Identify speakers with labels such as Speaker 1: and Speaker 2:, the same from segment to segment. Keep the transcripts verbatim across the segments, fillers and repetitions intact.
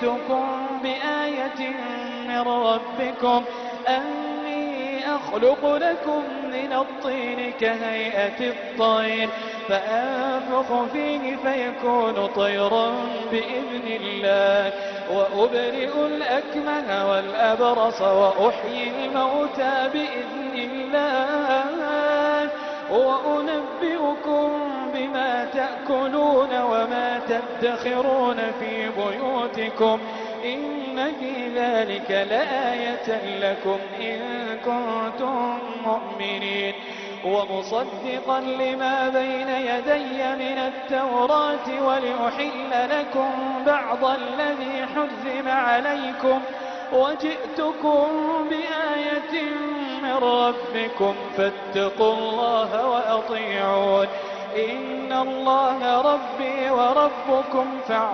Speaker 1: وجئتكم بآية من ربكم أني أخلق لكم من الطين كهيئة الطير فأنفخ فيه فيكون طيرا بإذن الله وأبرئ الأكمه والأبرص وأحيي الموتى بإذن الله وأنبئكم بما تأكلون وما تدخرون في بيوتكم إن في ذلك لآية لكم إن كنتم مؤمنين ومصدقا لما بين يدي من التوراة ولأحل لكم بعض الذي حرم عليكم وجئتكم بآية من ربكم فاتقوا الله وأطيعون إن الله ربي وربكم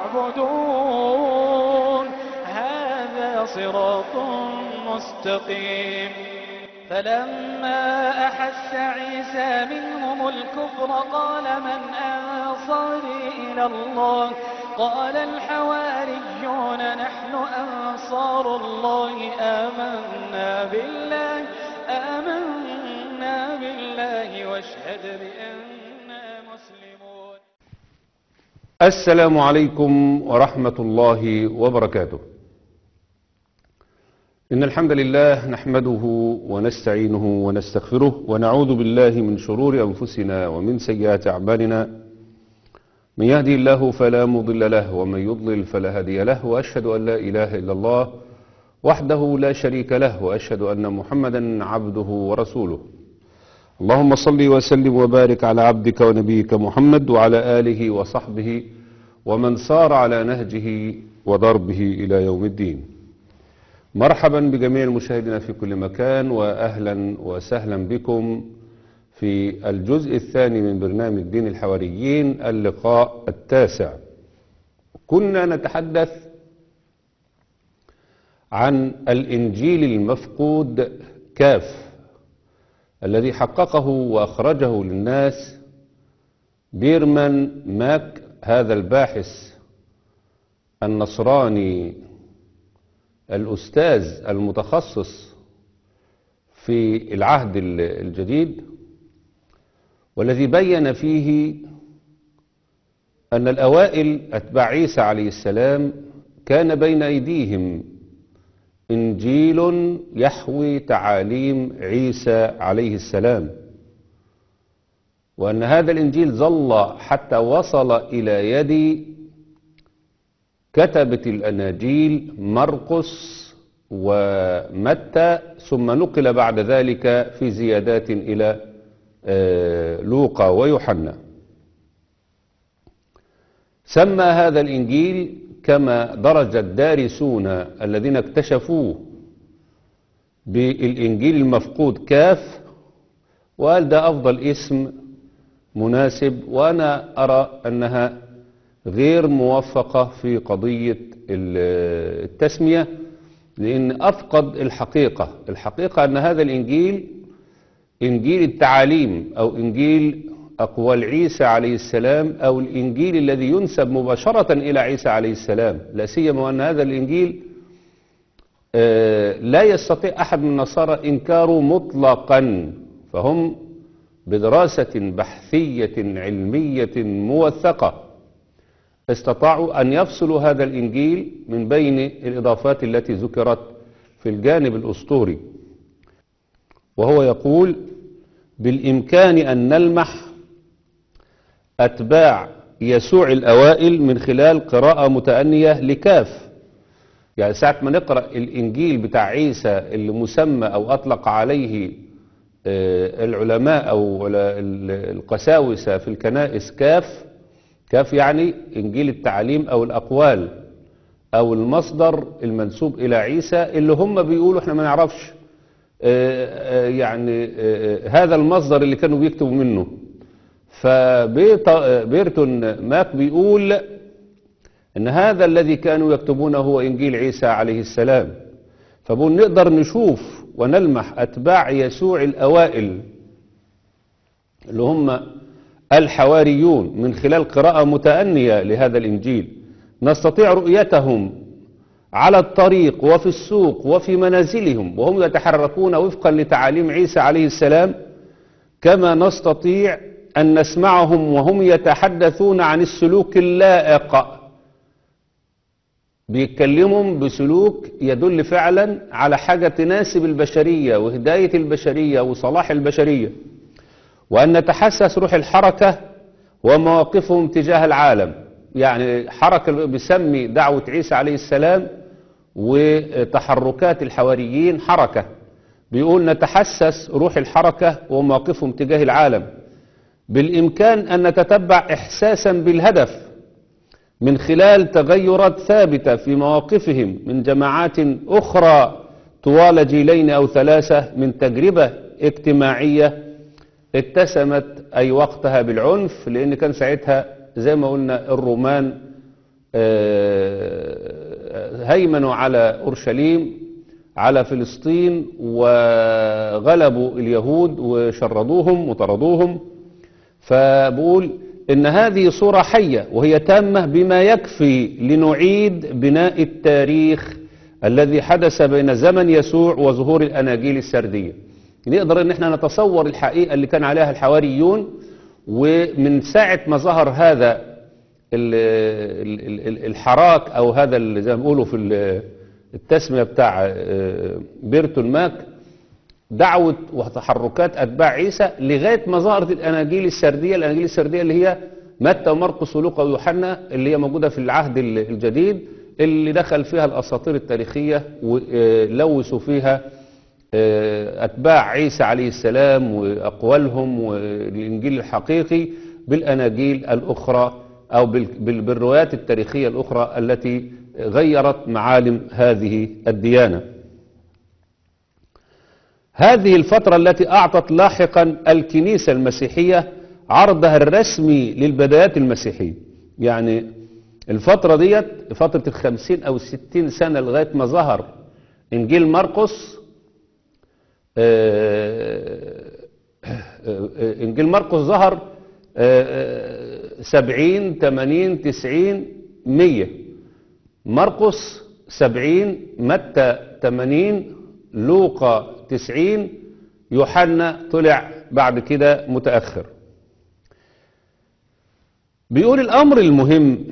Speaker 1: فاعبدون هذا صراط مستقيم. فلما أحس عيسى منهم الكفر قال من أنصاري إلى الله قال الحواريون نحن أنصار الله آمنا بالله آمنا بالله واشهد بأننا مسلمون.
Speaker 2: السلام عليكم ورحمة الله وبركاته. إن الحمد لله نحمده ونستعينه ونستغفره ونعوذ بالله من شرور أنفسنا ومن سيئات أعمالنا من يهدي الله فلا مضل له ومن يضلل فلا هادي له وأشهد أن لا إله إلا الله وحده لا شريك له وأشهد أن محمدا عبده ورسوله. اللهم صل وسلم وبارك على عبدك ونبيك محمد وعلى آله وصحبه ومن سار على نهجه وضربه إلى يوم الدين. مرحبا بجميع المشاهدين في كل مكان وأهلا وسهلا بكم في الجزء الثاني من برنامج دين الحواريين اللقاء التاسع. كنا نتحدث عن الإنجيل المفقود كاف الذي حققه وأخرجه للناس بيرمان ماك، هذا الباحث النصراني الأستاذ المتخصص في العهد الجديد، والذي بين فيه أن الأوائل أتباع عيسى عليه السلام كان بين أيديهم إنجيل يحوي تعاليم عيسى عليه السلام، وأن هذا الإنجيل ظل حتى وصل إلى يد كتبة الأناجيل مرقس ومتى، ثم نقل بعد ذلك في زيادات إلى لوقا ويوحنا. سمى هذا الإنجيل كما درج الدارسون الذين اكتشفوه بالإنجيل المفقود كاف، وقال ده أفضل اسم مناسب، وأنا أرى أنها غير موفقة في قضية التسمية، لأن أفقد الحقيقة. الحقيقة أن هذا الإنجيل إنجيل التعاليم أو إنجيل أقوال عيسى عليه السلام أو الإنجيل الذي ينسب مباشرة إلى عيسى عليه السلام، لا سيما وأن هذا الإنجيل لا يستطيع أحد من النصارى إنكاره مطلقا، فهم بدراسة بحثية علمية موثقة استطاعوا أن يفصلوا هذا الإنجيل من بين الإضافات التي ذكرت في الجانب الأسطوري. وهو يقول بالإمكان أن نلمح أتباع يسوع الأوائل من خلال قراءة متأنية لكاف. يعني ساعة ما نقرأ الإنجيل بتاع عيسى اللي مسمى أو أطلق عليه العلماء أو القساوسة في الكنائس كاف، كاف يعني إنجيل التعليم أو الأقوال أو المصدر المنسوب إلى عيسى، اللي هم بيقولوا احنا ما نعرفش يعني هذا المصدر اللي كانوا بيكتبوا منه. فبيرتون ماك بيقول ان هذا الذي كانوا يكتبونه هو انجيل عيسى عليه السلام. فبقول نقدر نشوف ونلمح اتباع يسوع الاوائل اللي هم الحواريون من خلال قراءة متأنية لهذا الانجيل، نستطيع رؤيتهم على الطريق وفي السوق وفي منازلهم وهم يتحركون وفقا لتعاليم عيسى عليه السلام، كما نستطيع أن نسمعهم وهم يتحدثون عن السلوك اللائق، بيتكلموا بسلوك يدل فعلا على حاجة تناسب البشرية وهداية البشرية وصلاح البشرية، وأن نتحسس روح الحركة ومواقفهم تجاه العالم. يعني حركة بيسمي دعوة عيسى عليه السلام وتحركات الحواريين حركة، بيقول نتحسس روح الحركة ومواقفهم تجاه العالم. بالإمكان أن نتتبع إحساسا بالهدف من خلال تغيرات ثابتة في مواقفهم من جماعات أخرى طوال جيلين أو ثلاثة من تجربة اجتماعية اتسمت أي وقتها بالعنف، لأن كان ساعتها زي ما قلنا الرومان هيمنوا على أورشليم على فلسطين وغلبوا اليهود وشردوهم وطردوهم. فبقول إن هذه صورة حية وهي تامة بما يكفي لنعيد بناء التاريخ الذي حدث بين زمن يسوع وظهور الأناجيل السردية. نقدر ان احنا نتصور الحقيقة اللي كان عليها الحواريون، ومن ساعة ما ظهر هذا الحراك او هذا اللي زي ما بيقولوا في التسمية بتاع بيرتون ماك دعوة وتحركات اتباع عيسى لغاية ما ظهرت الاناجيل السردية. الاناجيل السردية اللي هي متى ومرقس ولوقا ويوحنا اللي هي موجودة في العهد الجديد، اللي دخل فيها الاساطير التاريخية ولوثوا فيها أتباع عيسى عليه السلام وأقوالهم والإنجيل الحقيقي بالأناجيل الأخرى أو بالروايات التاريخية الأخرى التي غيرت معالم هذه الديانة. هذه الفترة التي أعطت لاحقا الكنيسة المسيحية عرضها الرسمي للبدايات المسيحية. يعني الفترة ديت فترة الخمسين أو الستين سنة لغاية ما ظهر إنجيل مرقس. إنجيل مرقس ظهر سبعين ثمانين تسعين مية، مرقس سبعين، متى ثمانين، لوقا تسعين، يوحنا طلع بعد كده متأخر. بيقول الأمر المهم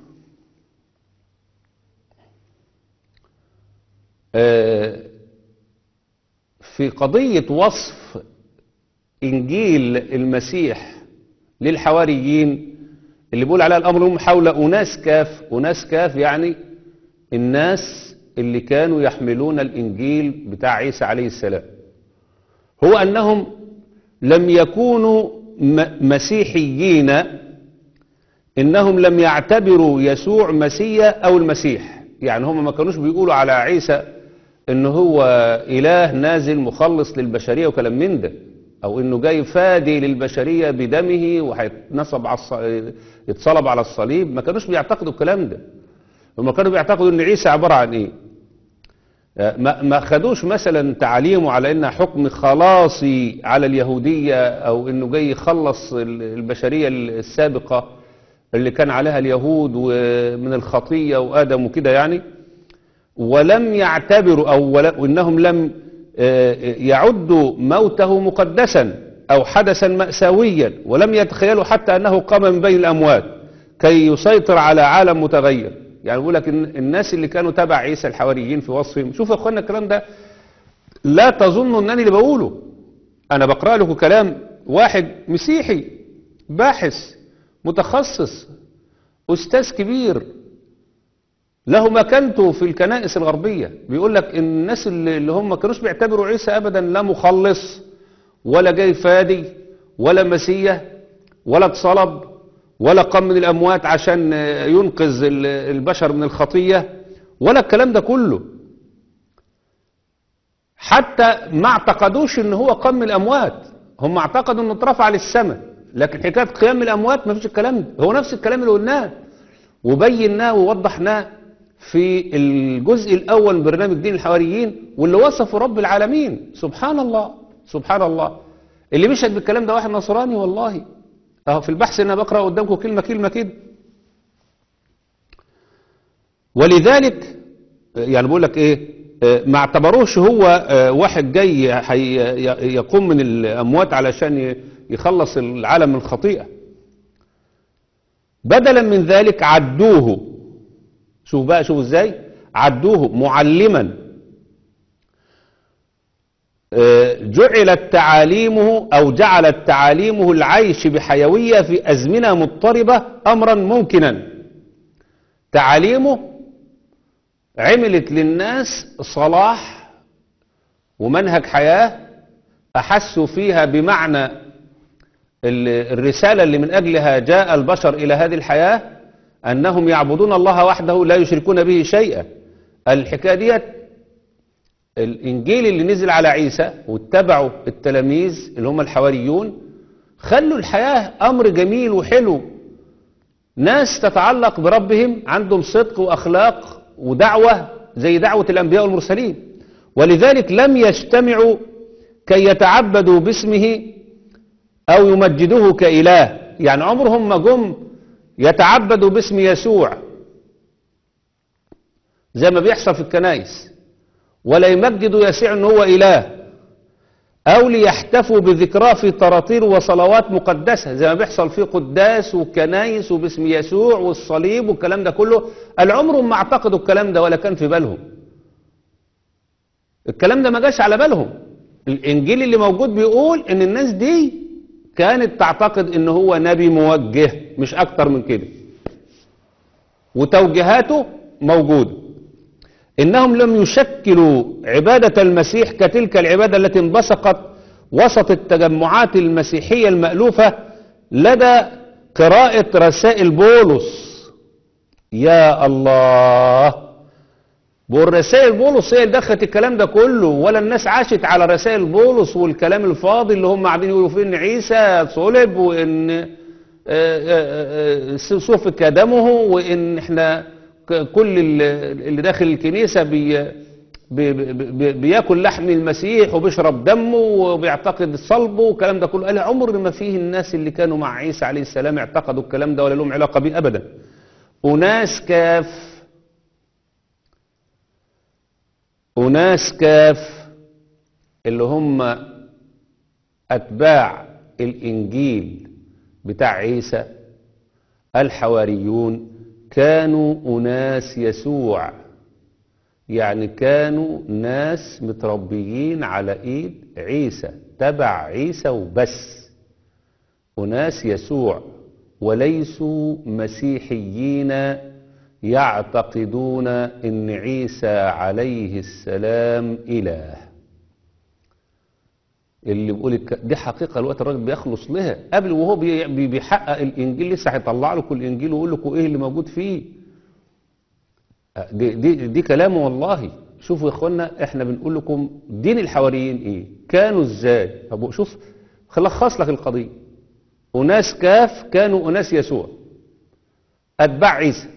Speaker 2: في قضية وصف إنجيل المسيح للحواريين اللي بيقول عليها الأمر هم حول أناس كاف. أناس كاف يعني الناس اللي كانوا يحملون الإنجيل بتاع عيسى عليه السلام، هو أنهم لم يكونوا مسيحيين، إنهم لم يعتبروا يسوع مسيا أو المسيح. يعني هم ما كانوش بيقولوا على عيسى إنه هو إله نازل مخلص للبشرية وكلام من ده، أو إنه جاي فادي للبشرية بدمه وهيتنصب على الصليب يتصلب على الصليب. ما كانوش بيعتقدوا الكلام ده. هم كانوا بيعتقدوا إن عيسى عبارة عن إيه؟ ما ما خدوش مثلا تعاليمه على إنها حكم خلاصي على اليهودية، أو إنه جاي يخلص البشرية السابقة اللي كان عليها اليهود ومن الخطية وآدم وكده يعني. ولم يعتبروا أو إنهم لم يعدوا موته مقدسا أو حدثا مأساويا، ولم يتخيلوا حتى أنه قام من بين الأموات كي يسيطر على عالم متغير. يعني بقول لك الناس اللي كانوا تبع عيسى الحواريين في وصفهم، شوفوا يا اخوانا الكلام ده لا تظنوا أنني اللي بقوله، أنا بقرأ لكم كلام واحد مسيحي باحث متخصص أستاذ كبير له مكانته في الكنائس الغربية، بيقول لك إن الناس اللي هم ما كانوش بيعتبروا عيسى أبدا لا مخلص ولا جاي فادي ولا مسيح ولا اتصلب ولا قام من الأموات عشان ينقذ البشر من الخطية ولا الكلام ده كله. حتى ما اعتقدوش إن هو قام من الأموات، هم اعتقدوا إنه اترفع للسماء، لكن حكاية قيام من الأموات ما فيش الكلام ده. هو نفس الكلام اللي قلناه وبيناه ووضحناه في الجزء الأول من برنامج دين الحواريين، واللي وصفه رب العالمين. سبحان الله سبحان الله. اللي بيشهد بالكلام ده واحد نصراني والله، اهو في البحث اللي انا بقرأ قدامكم كلمة كلمة كده. ولذلك يعني بقول لك ايه، ما اعتبروش هو واحد جاي يقوم من الاموات علشان يخلص العالم من الخطيئة. بدلا من ذلك عدوه، شوف بقى شوف ازاي عدوه معلما جعلت تعاليمه او جعلت تعاليمه العيش بحيوية في ازمنة مضطربة امرا ممكنا. تعاليمه عملت للناس صلاح ومنهج حياة احسوا فيها بمعنى الرسالة اللي من اجلها جاء البشر الى هذه الحياة، انهم يعبدون الله وحده لا يشركون به شيئا. الحكاية ديت الانجيل اللي نزل على عيسى واتبعوا التلاميذ اللي هم الحواريون خلوا الحياة امر جميل وحلو، ناس تتعلق بربهم عندهم صدق واخلاق ودعوة زي دعوة الانبياء والمرسلين. ولذلك لم يجتمعوا كي يتعبدوا باسمه او يمجدوه كإله، يعني عمرهم ما جم يتعبدوا باسم يسوع زي ما بيحصل في الكنائس، ولا يمجدوا يسوع ان هو اله، او ليحتفوا بذكراه في طراطير وصلوات مقدسة زي ما بيحصل في قداس وكنائس وباسم يسوع والصليب والكلام ده كله. العمرهم ما اعتقدوا الكلام ده ولا كان في بالهم، الكلام ده ما جاش على بالهم. الانجيل اللي موجود بيقول ان الناس دي كانت تعتقد ان هو نبي موجه مش اكتر من كده، وتوجيهاته موجودة. انهم لم يشكلوا عبادة المسيح كتلك العبادة التي انبثقت وسط التجمعات المسيحية المألوفة لدى قراءة رسائل بولس. يا الله، بقول رسائل بولس هي اللي دخلت الكلام ده كله، ولا الناس عاشت على رسائل بولس والكلام الفاضي اللي هم قاعدين يقولوا فيه ان عيسى صلب وان سفك دمه وان احنا كل اللي داخل الكنيسة بي بي بي بياكل لحم المسيح وبيشرب دمه وبيعتقد صلبه والكلام ده كله. قال عمر ما فيه الناس اللي كانوا مع عيسى عليه السلام اعتقدوا الكلام ده ولا لهم علاقة بيه ابدا. وناس كاف وناس كاف اللي هم أتباع الإنجيل بتاع عيسى الحواريون كانوا أناس يسوع، يعني كانوا ناس متربيين على إيد عيسى، تبع عيسى وبس، أناس يسوع، وليسوا مسيحيين يعتقدون ان عيسى عليه السلام اله. اللي بيقول دي حقيقة الوقت الراجل بيخلص لها قبل وهو بيحقق الانجيل لسه هيطلع لكم الانجيل ويقول لكم ايه اللي موجود فيه. دي, دي, دي كلامه والله. شوفوا يا اخوانا احنا بنقول لكم دين الحواريين ايه كانوا ازاي. طب شوف خلص لك القضية. اناس كاف كانوا اناس يسوع اتباع عيسى،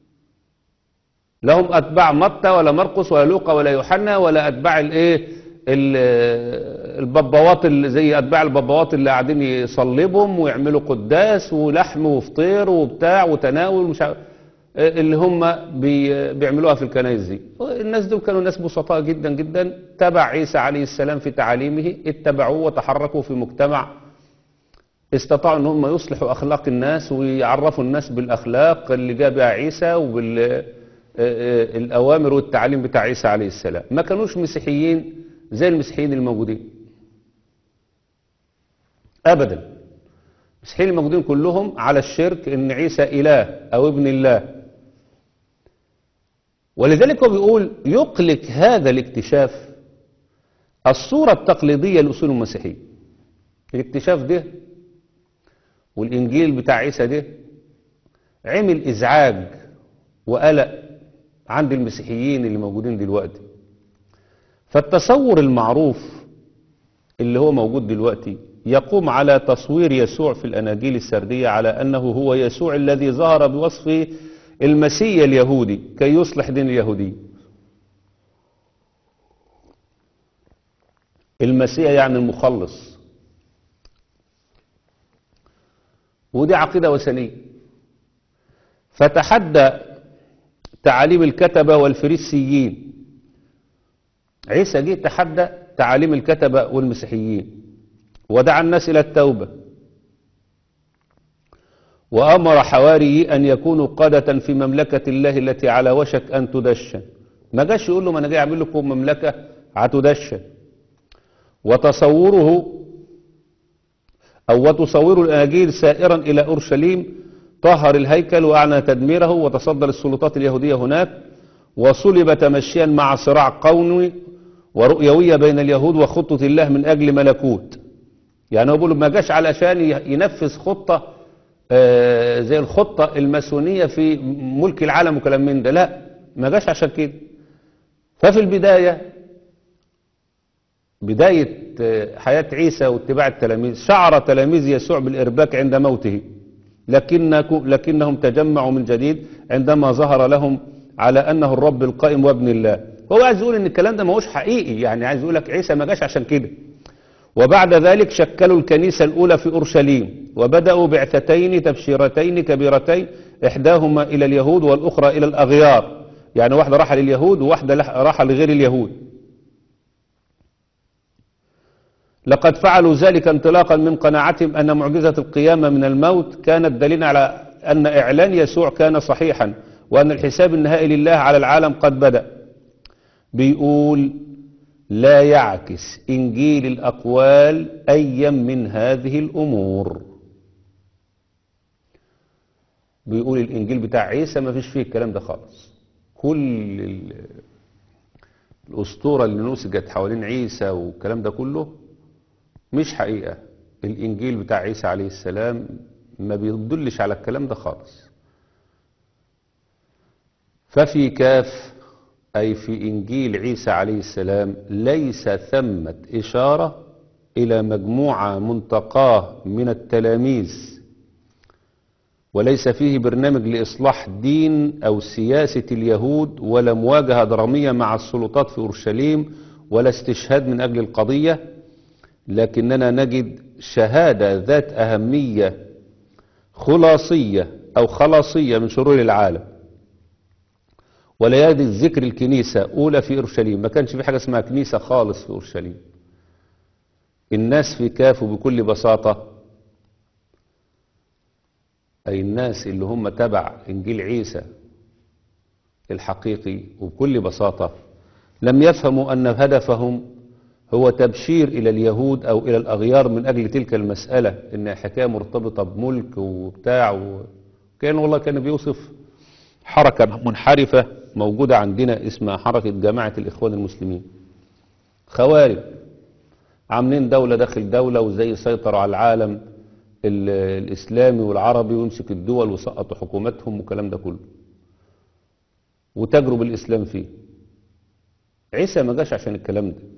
Speaker 2: لهم اتباع متى ولا مرقس ولا لوقا ولا يوحنا ولا اتباع الايه البابوات اللي زي اتباع البابوات اللي قاعدين يصلبهم ويعملوا قداس ولحم وفطير وبتاع وتناول مش اللي هم بي بيعملوها في الكنائس دي. الناس دول كانوا ناس بسطاء جدا جدا، تبع عيسى عليه السلام في تعاليمه، اتبعوه وتحركوا في مجتمع استطاعوا ان هم يصلحوا اخلاق الناس ويعرفوا الناس بالاخلاق اللي جاء بها عيسى وبال الأوامر والتعليم بتاع عيسى عليه السلام. ما كانوش مسيحيين زي المسيحيين الموجودين أبدا. المسيحيين الموجودين كلهم على الشرك إن عيسى إله أو ابن الله. ولذلك هو بيقول يقلق هذا الاكتشاف الصورة التقليدية لأصول المسيحية. الاكتشاف ده والإنجيل بتاع عيسى ده عمل إزعاج وقلق عند المسيحيين اللي موجودين دلوقتي. فالتصور المعروف اللي هو موجود دلوقتي يقوم على تصوير يسوع في الأناجيل السردية على أنه هو يسوع الذي ظهر بوصفه المسيح اليهودي كي يصلح دين اليهودي. المسيح يعني المخلص، ودي عقيدة وثنية. فتحدى تعاليم الكتبة والفريسيين. عيسى جه تحدى تعاليم الكتبة والمسيحيين ودعا الناس إلى التوبة، وأمر حواريه أن يكونوا قادة في مملكة الله التي على وشك أن تدشن. ما جاش يقول لهم أنا جاي أعمل لكم مملكة هتدشن. وتصوره أو وتصور الأناجيل سائرا إلى أورشليم طهر الهيكل وأعلن تدميره وتصدى للسلطات اليهودية هناك، وصلب تمشيا مع صراع قومي ورؤيوية بين اليهود وخطة الله من أجل ملكوت. يعني هو بيقول ما جاش علشان ينفذ خطة آه زي الخطة الماسونية في ملك العالم وكلام من ده، لا، ما جاش عشان كده. ففي البداية بداية حياة عيسى واتباع التلاميذ شعر تلاميذ يسوع بالإرباك عند موته، لكنهم تجمعوا من جديد عندما ظهر لهم على أنه الرب القائم وابن الله. هو عايز يقول إن الكلام ده ما هوش حقيقي، يعني عايز يقول لك عيسى ما جاش عشان كده. وبعد ذلك شكلوا الكنيسة الأولى في أورشليم وبدأوا بعثتين تبشيرتين كبيرتين، إحداهما إلى اليهود والأخرى إلى الأغيار، يعني واحدة راح لليهود وواحدة راح لغير اليهود. لقد فعلوا ذلك انطلاقا من قناعتهم أن معجزة القيامة من الموت كانت دليلا على أن إعلان يسوع كان صحيحا، وأن الحساب النهائي لله على العالم قد بدأ. بيقول لا يعكس إنجيل الأقوال أي من هذه الأمور. بيقول الإنجيل بتاع عيسى ما فيش فيه الكلام ده خالص. كل الأسطورة اللي نسجت حوالين عيسى والكلام ده كله مش حقيقة. الإنجيل بتاع عيسى عليه السلام ما بيدلش على الكلام ده خالص. ففي كاف أي في إنجيل عيسى عليه السلام ليس ثمة إشارة إلى مجموعة منتقاه من التلاميذ، وليس فيه برنامج لإصلاح دين أو سياسة اليهود، ولا مواجهة درامية مع السلطات في أورشليم، ولا استشهاد من أجل القضية، لكننا نجد شهادة ذات أهمية خلاصية أو خلاصية من شرور العالم. ولا يجد ذكر الكنيسة أولى في أورشليم، ما كانش في حاجة اسمها كنيسة خالص في أورشليم. الناس في كاف بكل بساطة، أي الناس اللي هم تبع إنجيل عيسى الحقيقي وبكل بساطة لم يفهموا أن هدفهم هو تبشير إلى اليهود أو إلى الأغيار من أجل تلك المسألة، إنها حكاية مرتبطة بملك وبتاع و... كان والله كان بيوصف حركة منحرفة موجودة عندنا اسمها حركة جماعة الإخوان المسلمين. خوارج عاملين دولة داخل دولة، وزي يسيطروا على العالم الإسلامي والعربي ويمسك الدول وسقطوا حكوماتهم والكلام ده كله، وتجرب الإسلام فيه. عيسى ما جاش عشان الكلام ده.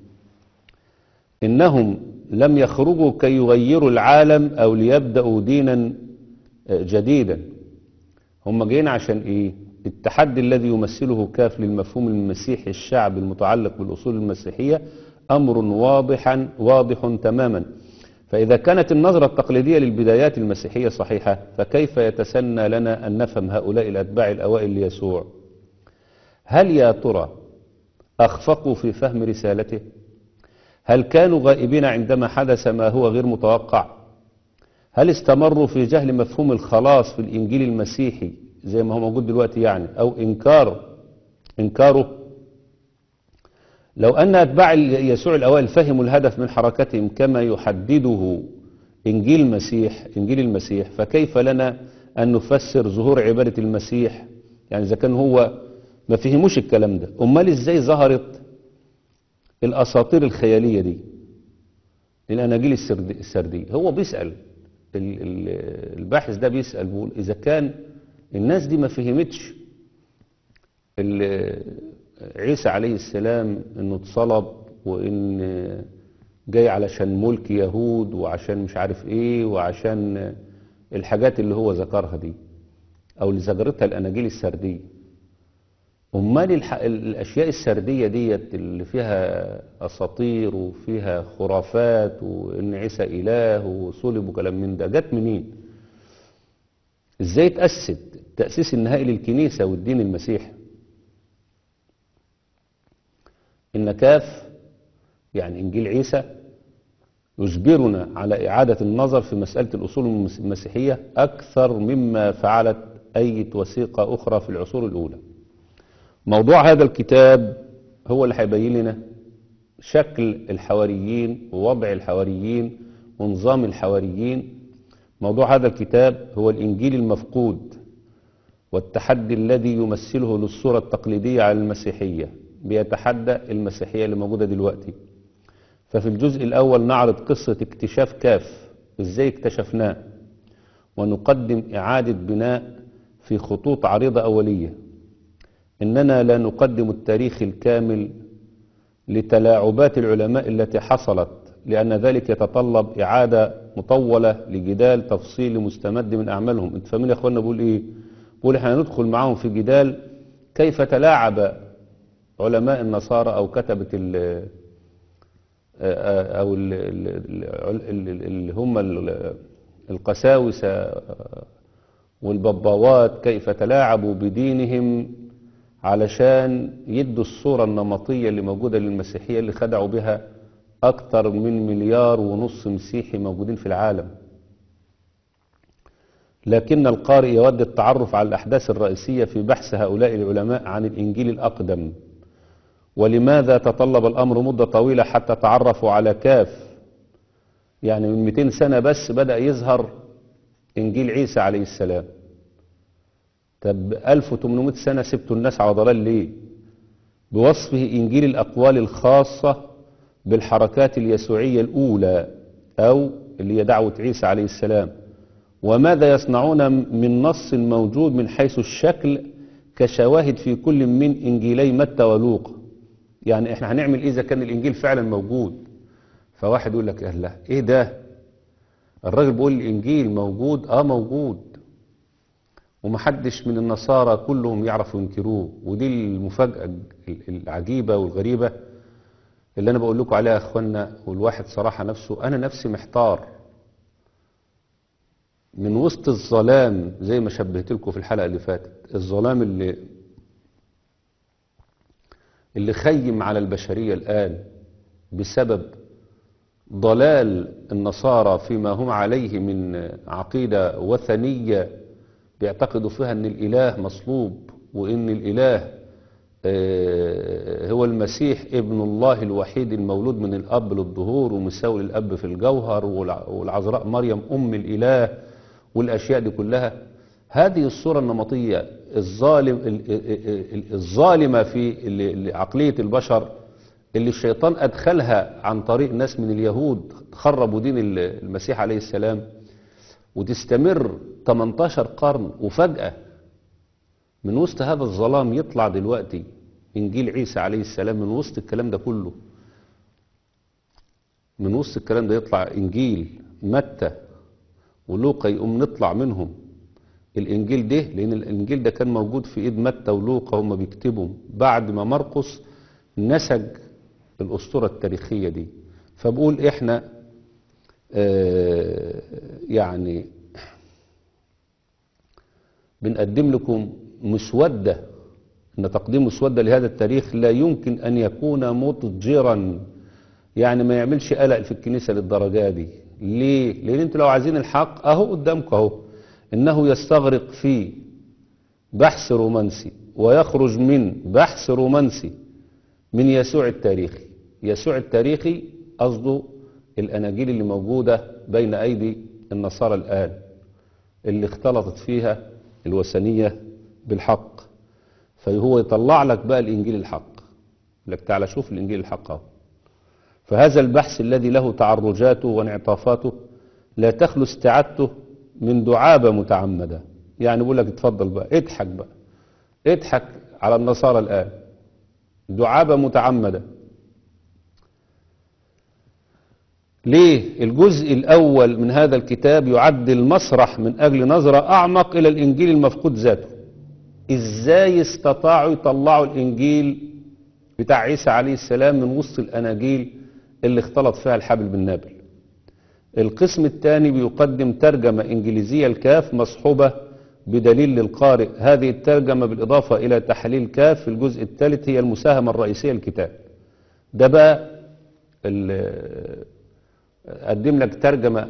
Speaker 2: إنهم لم يخرجوا كي يغيروا العالم أو ليبدأوا دينا جديدا. هم جايين عشان إيه؟ التحدي الذي يمثله كاف للمفهوم المسيحي الشعبي المتعلق بالأصول المسيحية أمر واضحا واضح تماما. فإذا كانت النظرة التقليدية للبدايات المسيحية صحيحة، فكيف يتسنى لنا أن نفهم هؤلاء الأتباع الأوائل ليسوع؟ هل يا ترى أخفقوا في فهم رسالته؟ هل كانوا غائبين عندما حدث ما هو غير متوقع؟ هل استمروا في جهل مفهوم الخلاص في الإنجيل المسيحي زي ما هو موجود دلوقتي يعني، أو إنكاره إنكاره لو أن أتباع يسوع الأوائل فهموا الهدف من حركتهم كما يحدده إنجيل المسيح إنجيل المسيح فكيف لنا أن نفسر ظهور عبادة المسيح؟ يعني إذا كان هو ما فهموش الكلام ده، أمال إزاي ظهرت الأساطير الخيالية دي، الأناجيل السردية؟ هو بيسأل الباحث ده، بيسأل بيقول إذا كان الناس دي ما فهمتش عيسى عليه السلام انه اتصلب وان جاي علشان ملك يهود وعشان مش عارف ايه وعشان الحاجات اللي هو ذكرها دي او اللي ذكرتها الاناجيل السرديه، امال الاشياء السرديه ديت اللي فيها اساطير وفيها خرافات وان عيسى اله وصلب وكلام من ده جت منين؟ ازاي تأسس التأسيس النهائي للكنيسة والدين المسيحي؟ أن كاف يعني إنجيل عيسى يجبرنا على إعادة النظر في مسألة الأصول المسيحية أكثر مما فعلت أي وثيقة أخرى في العصور الأولى. موضوع هذا الكتاب هو اللي هيبين لنا شكل الحواريين ووضع الحواريين ونظام الحواريين. موضوع هذا الكتاب هو الإنجيل المفقود والتحدي الذي يمثله للصورة التقليدية على المسيحية، بيتحدى المسيحية اللي موجودة دلوقتي. ففي الجزء الأول نعرض قصة اكتشاف كاف، ازاي اكتشفناه، ونقدم إعادة بناء في خطوط عريضة أولية. إننا لا نقدم التاريخ الكامل لتلاعبات العلماء التي حصلت، لأن ذلك يتطلب إعادة مطولة لجدال تفصيلي مستمد من أعمالهم. انت فاهمين يا أخوانا بقول إيه؟ بقول إحنا ندخل معاهم في جدال كيف تلاعب علماء النصارى أو كتبة ال أو اللي هم القساوسة والبباوات، كيف تلاعبوا بدينهم علشان يدوا الصورة النمطية اللي موجودة للمسيحية اللي خدعوا بها أكثر من مليار ونص مسيحي موجودين في العالم. لكن القارئ يود التعرف على الأحداث الرئيسية في بحث هؤلاء العلماء عن الإنجيل الأقدم، ولماذا تطلب الأمر مدة طويلة حتى تعرفوا على كاف. يعني من مئتين سنة بس بدأ يظهر إنجيل عيسى عليه السلام. طب ألف وثمانمائة سنة سبتوا الناس على ضلال ليه؟ بوصفه إنجيل الأقوال الخاصة بالحركات اليسوعية الأولى أو اللي هي دعوة عيسى عليه السلام. وماذا يصنعون من نص موجود من حيث الشكل كشواهد في كل من إنجيلي متى ولوقا؟ يعني احنا هنعمل إيه إذا كان الإنجيل فعلا موجود؟ فواحد يقول لك لا إيه ده؟ الراجل بيقول الإنجيل موجود. آه موجود، ومحدش من النصارى كلهم يعرفوا ينكروه. ودي المفاجأة العجيبة والغريبة اللي أنا بقول لكم عليها يا أخوانا. والواحد صراحة نفسه، أنا نفسي محتار من وسط الظلام، زي ما شبهت لكم في الحلقة اللي فاتت، الظلام اللي اللي خيم على البشرية الآن بسبب ضلال النصارى فيما هم عليه من عقيدة وثنية بيعتقدوا فيها أن الإله مصلوب، وأن الإله هو المسيح ابن الله الوحيد المولود من الأب للظهور ومساوي للأب في الجوهر، والعذراء مريم أم الإله، والأشياء دي كلها. هذه الصورة النمطية الظالم الظالمة في عقلية البشر اللي الشيطان أدخلها عن طريق ناس من اليهود خربوا دين المسيح عليه السلام، وتستمر ثمانية عشر قرن، وفجأة من وسط هذا الظلام يطلع دلوقتي إنجيل عيسى عليه السلام. من وسط الكلام ده كله، من وسط الكلام ده يطلع إنجيل متى ولوقا، يقوم نطلع منهم الإنجيل ده، لأن الإنجيل ده كان موجود في إيد متى ولوقا هم بيكتبوا بعد ما مرقس نسج الأسطورة التاريخية دي. فبقول إحنا آه يعني بنقدم لكم مسودة، إن تقديم مسودة لهذا التاريخ لا يمكن أن يكون متجرا، يعني ما يعملش قلق في الكنيسة للدرجة دي. ليه؟ لأن انتوا لو عايزين الحق أهو قدامكم أهو، إنه يستغرق في بحث رومانسي ويخرج من بحث رومانسي من يسوع التاريخي. يسوع التاريخي قصده الأناجيل اللي موجودة بين أيدي النصارى الآن، اللي اختلطت فيها الوثنية بالحق. فهو يطلع لك بقى الإنجيل الحق، لك تعالى شوف الإنجيل الحق اهو. فهذا البحث الذي له تعرجاته وانعطافاته لا تخلو استعادته من دعابة متعمدة. يعني بقول لك اتفضل بقى اضحك بقى اضحك على النصارى الآن، دعابة متعمدة. ليه؟ الجزء الأول من هذا الكتاب يعد المسرح من أجل نظرة أعمق إلى الإنجيل المفقود ذاته. إزاي استطاعوا يطلعوا الإنجيل بتاع عيسى عليه السلام من وسط الأناجيل اللي اختلط فيها الحبل بالنابل. القسم الثاني بيقدم ترجمة إنجليزية الكاف مصحوبة بدليل للقارئ. هذه الترجمة بالإضافة إلى تحليل كاف في الجزء الثالث هي المساهمة الرئيسية للكتاب. ده بقى ال- أقدم لك ترجمة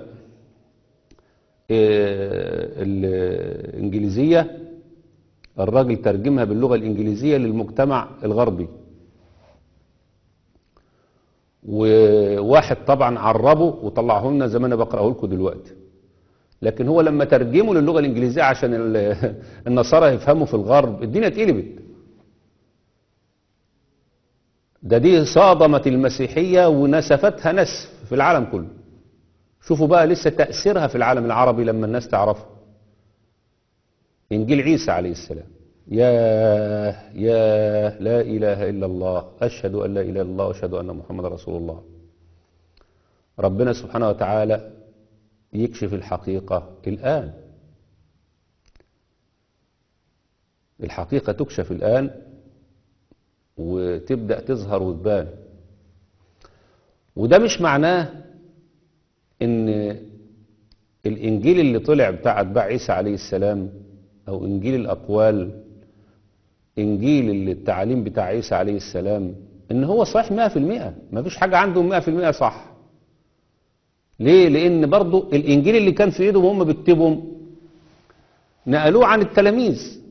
Speaker 2: آه، الإنجليزية، الراجل ترجمها باللغة الإنجليزية للمجتمع الغربي، وواحد طبعا عربه وطلعه لنا زي ما انا بقراه لكم دلوقتي. لكن هو لما ترجمه للغة الإنجليزية عشان ال- النصارى يفهموا في الغرب، الدنيا اتقلبت. ده دي صادمت المسيحية ونسفتها نسف في العالم كله. شوفوا بقى لسه تأثيرها في العالم العربي لما الناس تعرفه. إنجيل عيسى عليه السلام، يا يا لا إله إلا الله، أشهد أن لا إله إلا الله وأشهد أن محمد رسول الله. ربنا سبحانه وتعالى يكشف الحقيقة الآن. الحقيقة تكشف الآن وتبدأ تظهر وتبان. وده مش معناه ان الانجيل اللي طلع بتاع اتباع عيسى عليه السلام او انجيل الاقوال، انجيل اللي التعاليم بتاع عيسى عليه السلام، ان هو صحيح مئة في المئة. ما فيش حاجة عندهم مئة في المئة صح. ليه؟ لان برضو الانجيل اللي كان في ايدهم هم بيكتبهم نقلوه عن التلاميذ،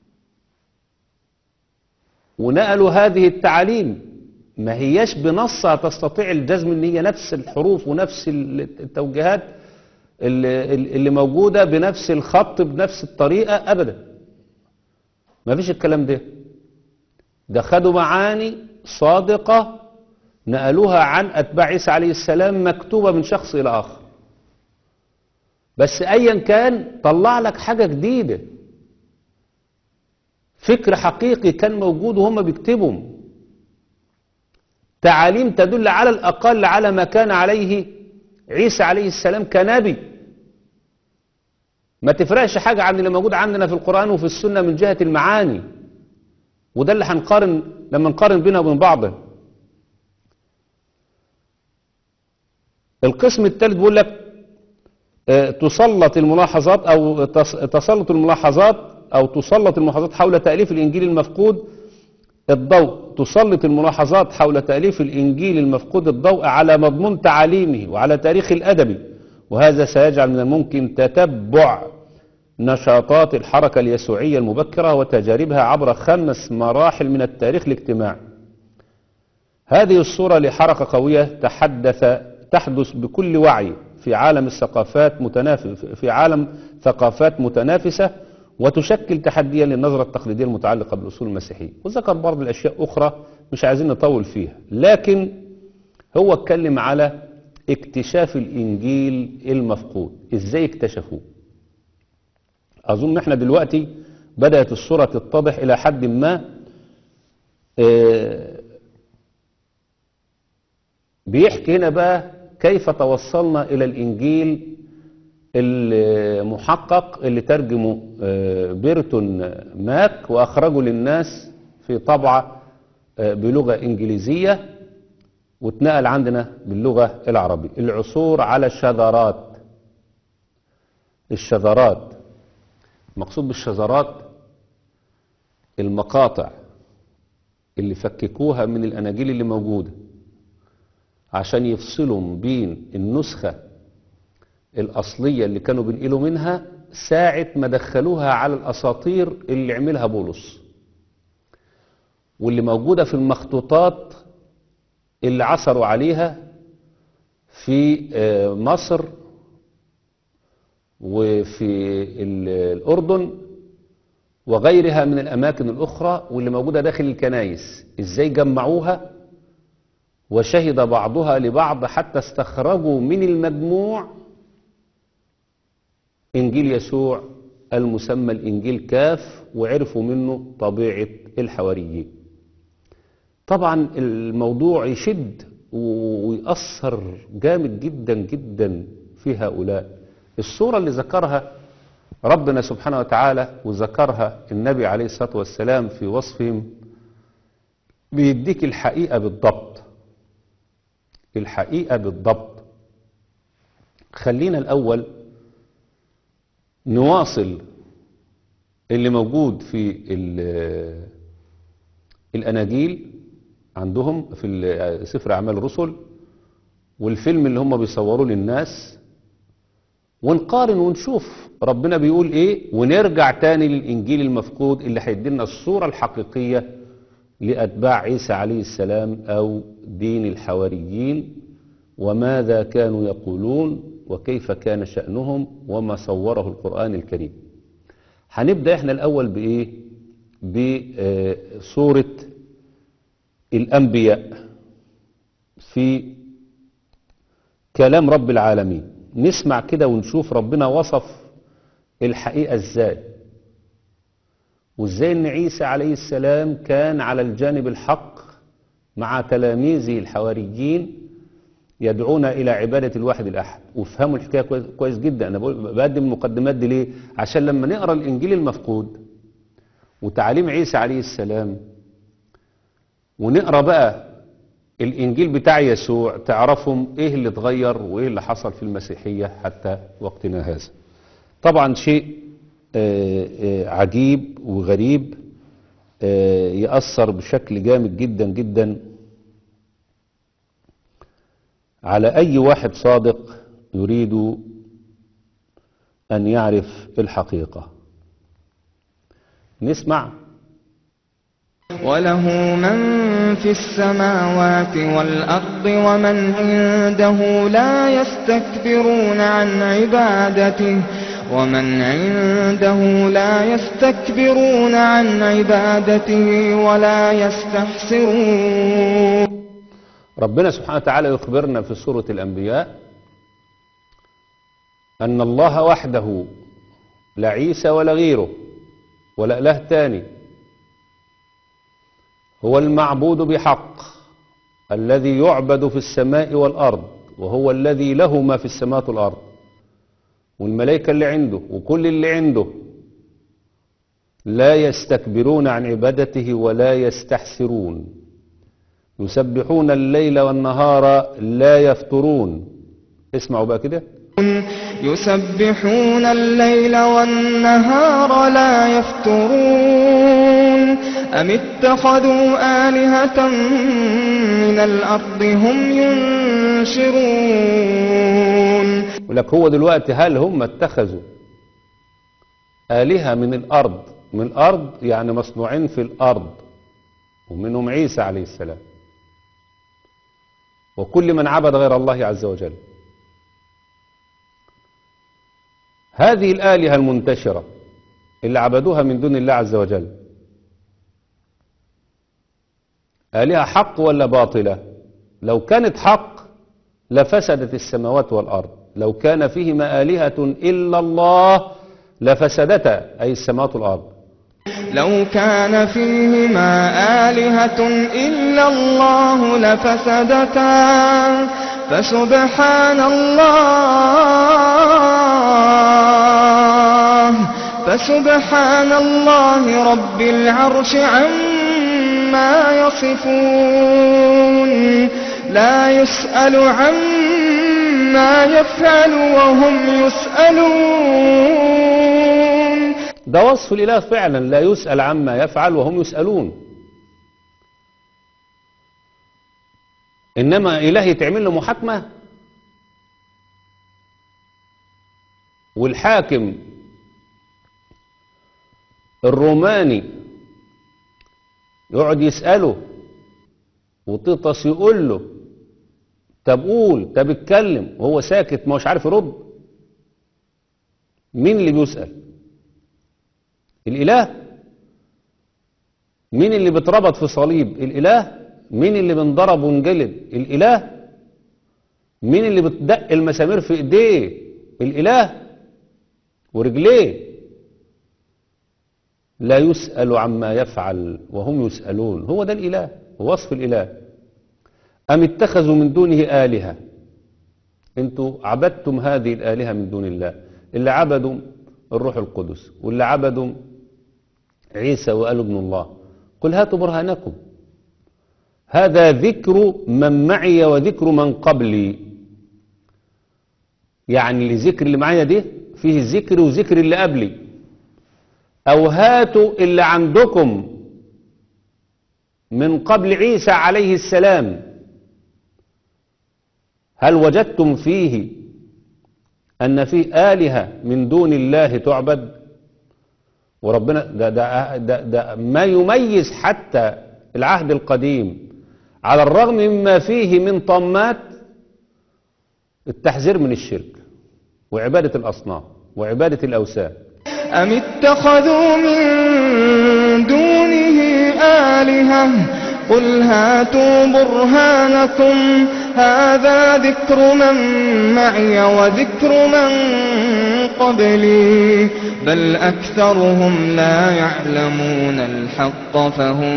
Speaker 2: ونقلوا هذه التعاليم ما هياش بنصها تستطيع الجزم ان هي نفس الحروف ونفس التوجيهات اللي, اللي موجودة بنفس الخط بنفس الطريقة ابدا. ما فيش الكلام ده. ده خدوا معاني صادقة نقلوها عن اتباع عيسى عليه السلام مكتوبة من شخص الى اخر. بس ايا كان طلع لك حاجة جديدة، فكر حقيقي كان موجود وهم بيكتبهم، تعاليم تدل على الأقل على ما كان عليه عيسى عليه السلام كنبي. ما تفرقش حاجة عن اللي موجود عندنا في القرآن وفي السنة من جهة المعاني. وده اللي هنقارن لما نقارن بينها وبين بعض. القسم الثالث بيقول لك اه تسلط الملاحظات أو تسلط الملاحظات أو تسلط الملاحظات حول تأليف الإنجيل المفقود الضوء تسلط الملاحظات حول تأليف الإنجيل المفقود الضوء على مضمون تعاليمه وعلى تاريخ الأدبي. وهذا سيجعل من الممكن تتبع نشاطات الحركة اليسوعية المبكرة وتجاربها عبر خمس مراحل من التاريخ الاجتماعي. هذه الصورة لحركة قوية تحدث تحدث بكل وعي في عالم الثقافات متنافس في عالم ثقافات متنافسة، وتشكل تحديا للنظرة التقليدية المتعلقة بالأصول المسيحية. وذكر بعض الأشياء أخرى مش عايزين نطول فيها، لكن هو اتكلم على اكتشاف الإنجيل المفقود. إزاي اكتشفوه؟ أظن احنا دلوقتي بدأت الصورة تتضح إلى حد ما. اه بيحكي هنا بقى كيف توصلنا إلى الإنجيل المحقق اللي ترجمه بيرتون ماك وأخرجه للناس في طبعة بلغة إنجليزية واتنقل عندنا باللغة العربية. العثور على الشذرات. الشذرات مقصود بالشذرات المقاطع اللي فككوها من الأناجيل اللي موجودة عشان يفصلوا بين النسخة الأصلية اللي كانوا بينقلوا منها ساعة ما دخلوها على الأساطير اللي عملها بولس، واللي موجودة في المخطوطات اللي عثروا عليها في مصر وفي الأردن وغيرها من الأماكن الأخرى، واللي موجودة داخل الكنائس. إزاي جمعوها وشهد بعضها لبعض حتى استخرجوا من المجموع إنجيل يسوع المسمى الإنجيل كاف، وعرفوا منه طبيعة الحواريين. طبعا الموضوع يشد ويأثر جامد جدا جدا في هؤلاء. الصورة اللي ذكرها ربنا سبحانه وتعالى وذكرها النبي عليه الصلاة والسلام في وصفهم بيديك الحقيقة بالضبط. الحقيقة بالضبط. خلينا الأول نواصل اللي موجود في الأناجيل عندهم في ال- سفر أعمال الرسل والفيلم اللي هم بيصوروه للناس، ونقارن ونشوف ربنا بيقول ايه، ونرجع تاني للإنجيل المفقود اللي هيدينا الصورة الحقيقية لأتباع عيسى عليه السلام أو دين الحواريين، وماذا كانوا يقولون وكيف كان شأنهم وما صوره القرآن الكريم. هنبدأ احنا الأول بإيه؟ بصورة الأنبياء في كلام رب العالمين. نسمع كده ونشوف ربنا وصف الحقيقة ازاي، وازاي ان عيسى عليه السلام كان على الجانب الحق مع تلاميذه الحواريين يدعون الى عبادة الواحد الاحد. وافهموا الحكاية كويس, كويس جدا. انا بقول بقدم المقدمات دي ليه؟ عشان لما نقرأ الانجيل المفقود وتعاليم عيسى عليه السلام ونقرأ بقى الإنجيل بتاع يسوع تعرفهم إيه اللي اتغير وإيه اللي حصل في المسيحية حتى وقتنا هذا. طبعا شيء آه، آه، عجيب وغريب، آه، يأثر بشكل جامد جدا جدا على أي واحد صادق يريد أن يعرف الحقيقة. نسمع.
Speaker 3: وله من في السماوات والأرض ومن عنده لا يستكبرون عن عبادته ومن عنده لا يستكبرون عن عبادته ولا يستحسرون.
Speaker 2: ربنا سبحانه وتعالى يخبرنا في سورة الأنبياء أن الله وحده، لا عيسى ولا غيره ولا إله تاني، هو المعبود بحق الذي يعبد في السماء والأرض، وهو الذي له ما في السماء والأرض، والملائكة اللي عنده وكل اللي عنده لا يستكبرون عن عبادته ولا يستحسرون، يسبحون الليل والنهار لا يفترون. اسمعوا بقى كده.
Speaker 3: يسبحون الليل والنهار لا يفترون أم اتخذوا آلهة من الأرض هم ينشرون.
Speaker 2: ولك هو دلوقتي هل هم اتخذوا آلهة من الأرض؟ من الأرض يعني مصنوعين في الأرض، ومنهم عيسى عليه السلام وكل من عبد غير الله عز وجل. هذه الآلهة المنتشرة اللي عبدوها من دون الله عز وجل آلهة حق ولا باطلة؟ لو كانت حق لفسدت السماوات والأرض، لو كان فيهما آلهة إلا الله لفسدتا، أي السماوات والأرض.
Speaker 3: لو كان فيهما آلهة إلا الله لفسدتا فسبحان الله فسبحان الله رب العرش عما يصفون. لا يسأل عما يفعل وهم يسألون.
Speaker 2: ده وصف الإله فعلا، لا يسأل عما يفعل وهم يسألون. إنما إله يتعمل له محاكمة، والحاكم الروماني يقعد يسأله وتيطس يقول له طب قول، طب اتكلم، وهو ساكت ما هوش عارف يرد. مين اللي بيسأل؟ الإله. مين اللي بيتربط في صليب؟ الإله. مين اللي بنضرب ونجلد؟ الإله. مين اللي بتدق المسامير في ايديه؟ الإله ورجليه. لا يسأل عما يفعل وهم يسألون. هو ده الإله، هو وصف الإله. أم اتخذوا من دونه آلهة، انتوا عبدتم هذه الآلهة من دون الله، اللي عبدوا الروح القدس واللي عبدوا عيسى وقالوا ابن الله. قل هاتوا برهانكم، هذا ذكر من معي وذكر من قبلي. يعني الذكر اللي معايا ده فيه ذكر وذكر اللي قبلي. أو هاتوا اللي عندكم من قبل عيسى عليه السلام هل وجدتم فيه أن فيه آلهة من دون الله تعبد؟ وربنا ده, ده, ده, ده ما يميز حتى العهد القديم على الرغم مما فيه من طامات التحذير من الشرك وعبادة الأصنام وعبادة الأوثان.
Speaker 3: أم اتخذوا من دونه آلهة قل هاتوا برهانكم هذا ذكر من معي وذكر من قبلي بل أكثرهم لا يعلمون الحق فهم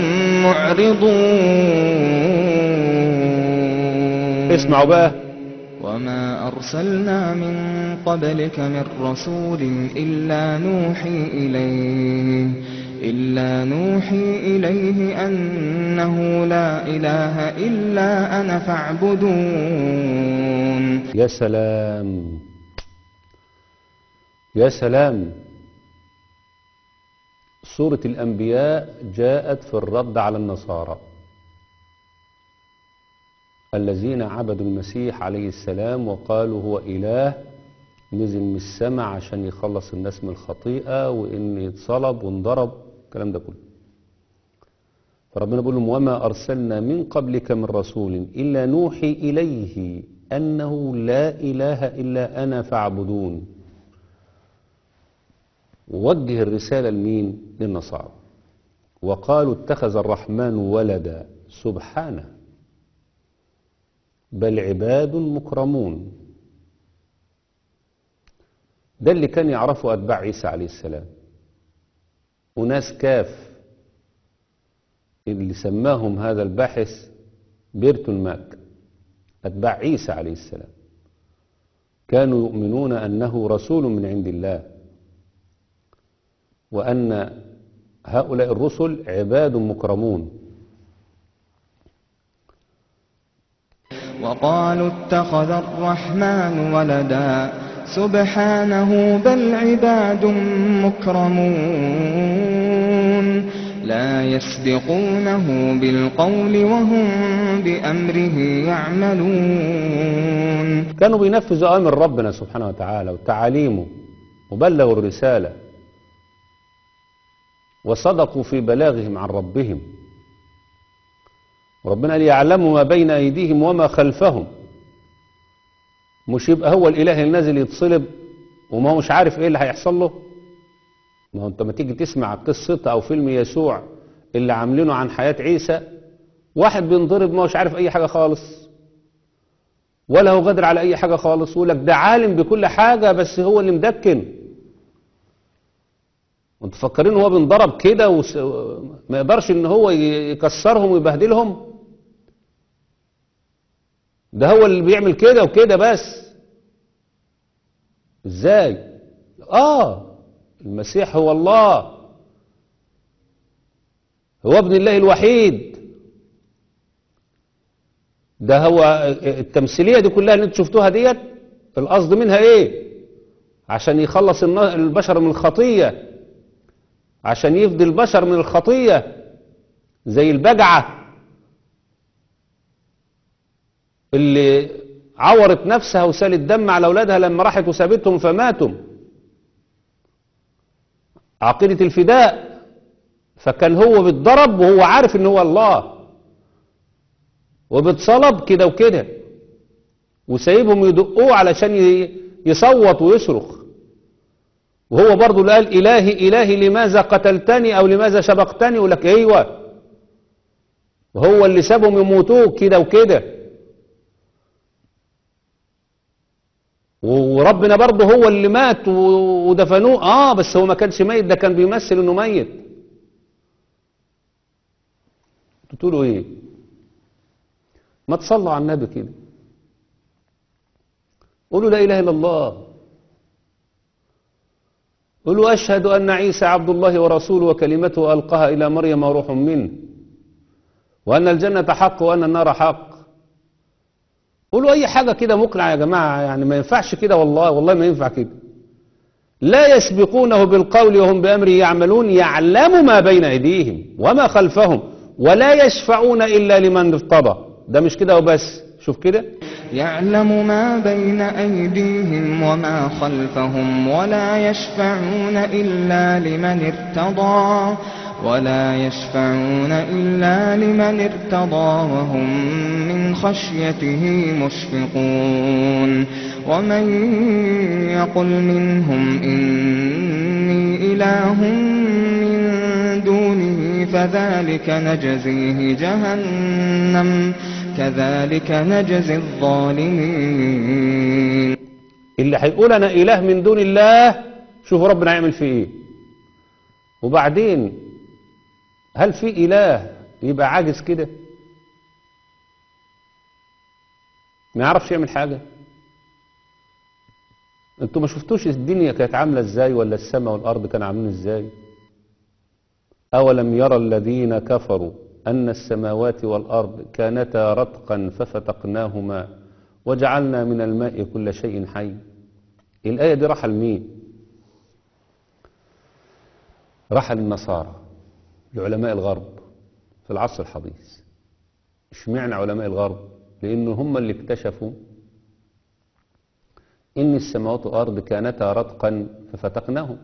Speaker 3: معرضون.
Speaker 2: اسمعوا بقى.
Speaker 3: وما أرسلنا من قبلك من رسول إلا نوحي إليه إلا نوحي إليه أنه لا إله إلا أنا فاعبدون.
Speaker 2: يا سلام يا سلام. سورة الأنبياء جاءت في الرد على النصارى الذين عبدوا المسيح عليه السلام وقالوا هو إله نزل من السماء عشان يخلص الناس من الخطيئة وإن يتصلب وانضرب الكلام ده كله. فربنا بيقول لهم وما أرسلنا من قبلك من رسول إلا نوحي إليه أنه لا إله إلا أنا فاعبدون. ووجه الرسالة لمين؟ للنصارى. وقالوا اتخذ الرحمن ولدا سبحانه بل عباد مكرمون. ده اللي كان يعرفه أتباع عيسى عليه السلام وناس كاف اللي سماهم هذا الباحث بيرتون ماك أتباع عيسى عليه السلام كانوا يؤمنون أنه رسول من عند الله وأن هؤلاء الرسل عباد مكرمون.
Speaker 3: وقالوا اتخذ الرحمن ولدا سبحانه بل عباد مكرمون لا يسبقونه بالقول وهم بأمره يعملون.
Speaker 2: كانوا بينفذوا أوامر ربنا سبحانه وتعالى وتعاليمه وبلغوا الرسالة وصدقوا في بلاغهم عن ربهم. وربنا قال يعلموا ما بين أيديهم وما خلفهم. مش يبقى هو الإله اللي نازل يتصلب وما هو مش عارف إيه اللي هيحصل له. ما هو أنت ما تيجي تسمع قصة أو فيلم يسوع اللي عاملينه عن حياة عيسى واحد بينضرب ما هوش عارف أي حاجة خالص ولا هو قادر على أي حاجة خالص ويقول لك ده عالم بكل حاجة بس هو اللي مدكن. وانتوا فكرين هو بينضرب كده وما يقدرش ان هو يكسرهم ويبهدلهم؟ ده هو اللي بيعمل كده وكده بس. ازاي؟ اه المسيح هو الله هو ابن الله الوحيد. ده هو التمثيلية دي كلها اللي انتوا شفتوها ديت القصد منها ايه؟ عشان يخلص البشر من الخطية عشان يفدي البشر من الخطية زي البجعة اللي عورت نفسها وسالت دم على أولادها لما راحت وسابتهم فماتوا. عقيدة الفداء. فكان هو بيتضرب وهو عارف ان هو الله وبيتصلب كده وكده وسايبهم يدقوه علشان يصوت ويصرخ. وهو برضو اللي قال إلهي إلهي لماذا قتلتني أو لماذا شبقتني. يقول لك أيوة وهو اللي سابهم يموتوه كده وكده. وربنا برضو هو اللي مات ودفنوه. آه بس هو ما كانش ميت ده كان بيمثل إنه ميت. تقولوا إيه؟ ما تصلوا على النبي كده قولوا لا إله إلا الله. قولوا أشهد أن عيسى عبد الله ورسوله وكلمته ألقاها إلى مريم وروح منه وأن الجنة حق وأن النار حق. قولوا أي حاجة كده مقنعة يا جماعة. يعني ما ينفعش كده والله والله ما ينفع كده. لا يسبقونه بالقول وهم بأمره يعملون يعلم ما بين أيديهم وما خلفهم ولا يشفعون إلا لمن ارتضى. ده مش كده وبس، شوف كده،
Speaker 3: يعلم ما بين أيديهم وما خلفهم ولا يشفعون إلا لمن ارتضى ولا يشفعون إلا لمن ارتضى وهم من خشيته مشفقون. ومن يقل منهم إني إله من دونه فذلك نجزيه جهنم كذلك نجزي الظالمين.
Speaker 2: اللي هيقول أنا إله من دون الله شوفوا ربنا هيعمل فيه إيه. وبعدين هل في إله يبقى عاجز كده ما يعرفش يعمل حاجة؟ انتوا ما شفتوش الدنيا كانت عاملة ازاي ولا السماء والأرض كانوا عاملين ازاي؟ أولم يرى الذين كفروا أن السماوات والأرض كانتا رتقا ففتقناهما وجعلنا من الماء كل شيء حي. الآية دي راح لمين؟ راح للنصارى، لعلماء الغرب في العصر الحديث. اشمعنى علماء الغرب؟ لأن هم اللي اكتشفوا إن السماوات والأرض كانتا رتقا ففتقناهم.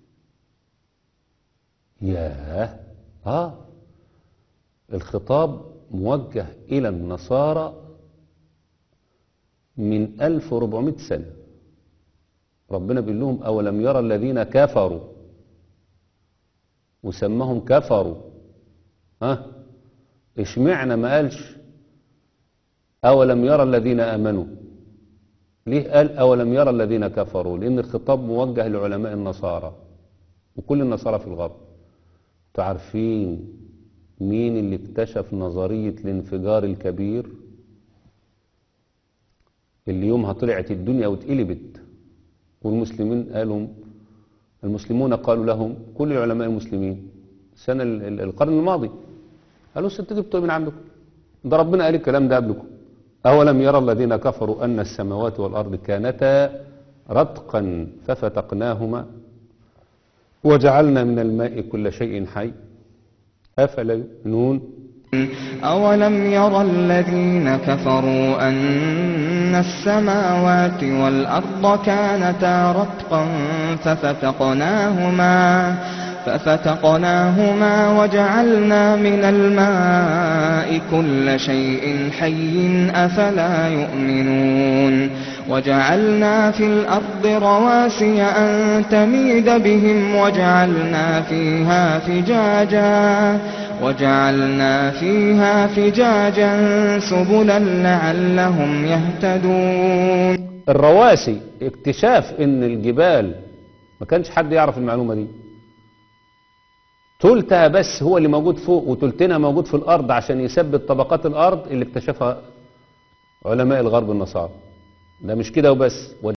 Speaker 2: ياه، آه الخطاب موجه إلى النصارى من ألف وأربعمائة سنة. ربنا بيقول لهم أولم يرى الذين كفروا، وسمهم كفروا. ها اشمعنى ما قالش أولم يرى الذين آمنوا؟ ليه قال أولم يرى الذين كفروا؟ لأن الخطاب موجه لعلماء النصارى وكل النصارى في الغرب. تعرفين مين اللي اكتشف نظرية الانفجار الكبير اللي يومها طلعت الدنيا واتقلبت؟ والمسلمين قالوا، المسلمون قالوا لهم، كل العلماء المسلمين سنة القرن الماضي قالوا ست جبتوا من عندكم، ده ربنا قال الكلام ده قبلكم. أولم يرى الذين كفروا أن السماوات والأرض كانتا رتقا ففتقناهما وجعلنا من الماء كل شيء حي أفلا يؤمنون.
Speaker 3: أولم يرى الذين كفروا أن السماوات والأرض كانتا رتقا ففتقناهما ففتقناهما وجعلنا من الماء كل شيء حي أفلا يؤمنون. وجعلنا في الأرض رواسي أن تميد بهم وجعلنا فيها فجاجا وجعلنا فيها فجاجا سبلا لعلهم يهتدون.
Speaker 2: الرواسي اكتشاف ان الجبال، ما كانش حد يعرف المعلومة دي، تلتها بس هو اللي موجود فوق وتلتنا موجود في الأرض عشان يثبت طبقات الأرض اللي اكتشفها علماء الغرب النصارى. ده مش كده وبس.